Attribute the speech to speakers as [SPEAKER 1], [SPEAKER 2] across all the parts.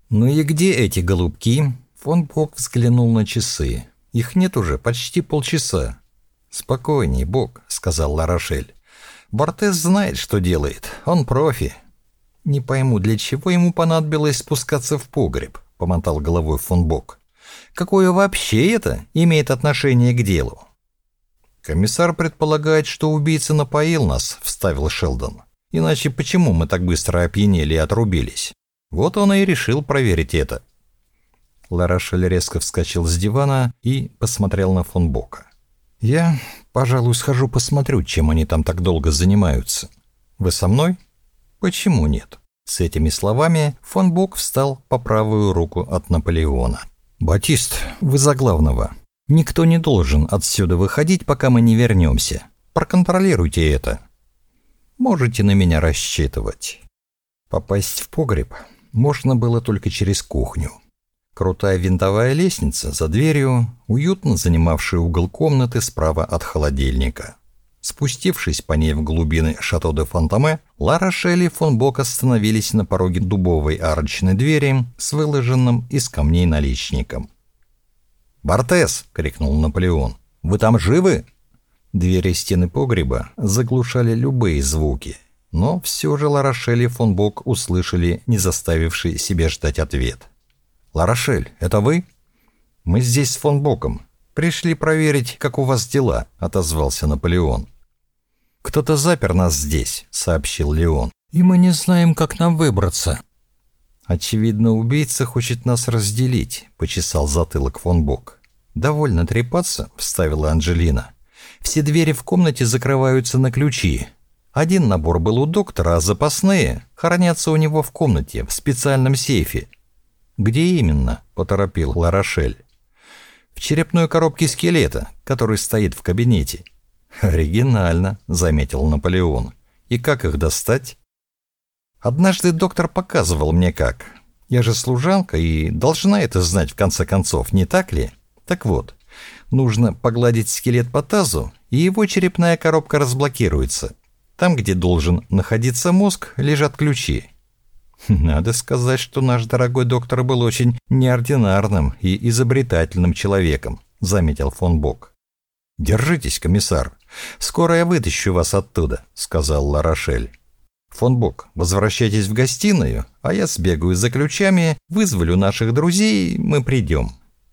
[SPEAKER 1] «Ну и где эти голубки?» Фон Бок взглянул на часы. «Их нет уже почти полчаса». «Спокойней, Бок», — сказал Ларошель. «Бортес знает, что делает. Он профи». «Не пойму, для чего ему понадобилось спускаться в погреб», — помотал головой фон Бок. «Какое вообще это имеет отношение к делу?» «Комиссар предполагает, что убийца напоил нас», — вставил Шелдон. «Иначе почему мы так быстро опьянели и отрубились? Вот он и решил проверить это». Ларошель резко вскочил с дивана и посмотрел на фон Бока. «Я, пожалуй, схожу посмотрю, чем они там так долго занимаются. Вы со мной?» «Почему нет?» С этими словами фон Бок встал по правую руку от Наполеона. «Батист, вы за главного. Никто не должен отсюда выходить, пока мы не вернемся. Проконтролируйте это. Можете на меня рассчитывать». Попасть в погреб можно было только через кухню. Крутая винтовая лестница за дверью, уютно занимавшая угол комнаты справа от холодильника. Спустившись по ней в глубины Шато де Фонтаме, Ларошель и фон Бок остановились на пороге дубовой арочной двери с выложенным из камней наличником. «Бортес!» — крикнул Наполеон. «Вы там живы?» Двери и стены погреба заглушали любые звуки, но все же Ларошель и фон Бок услышали не заставивший себя ждать ответ. «Ларошель, это вы?» «Мы здесь с фон Боком. Пришли проверить, как у вас дела», — отозвался Наполеон. «Кто-то запер нас здесь», — сообщил Леон. «И мы не знаем, как нам выбраться». «Очевидно, убийца хочет нас разделить», — почесал затылок фон Бок. «Довольно трепаться», — вставила Анджелина. «Все двери в комнате закрываются на ключи. Один набор был у доктора, а запасные хранятся у него в комнате, в специальном сейфе». «Где именно?» — поторопил Ларошель. «В черепной коробке скелета, который стоит в кабинете». «Оригинально», — заметил Наполеон. «И как их достать?» «Однажды доктор показывал мне как. Я же служанка и должна это знать в конце концов, не так ли? Так вот, нужно погладить скелет по тазу, и его черепная коробка разблокируется. Там, где должен находиться мозг, лежат ключи». «Надо сказать, что наш дорогой доктор был очень неординарным и изобретательным человеком», — заметил фон Бок. «Держитесь, комиссар. Скоро я вытащу вас оттуда», — сказал Ларошель. «Фон Бок, возвращайтесь в гостиную, а я сбегаю за ключами, вызволю наших друзей, мы придем».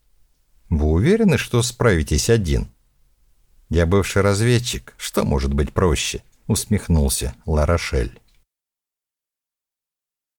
[SPEAKER 1] «Вы уверены, что справитесь один?» «Я бывший разведчик. Что может быть проще?» — усмехнулся Ларошель.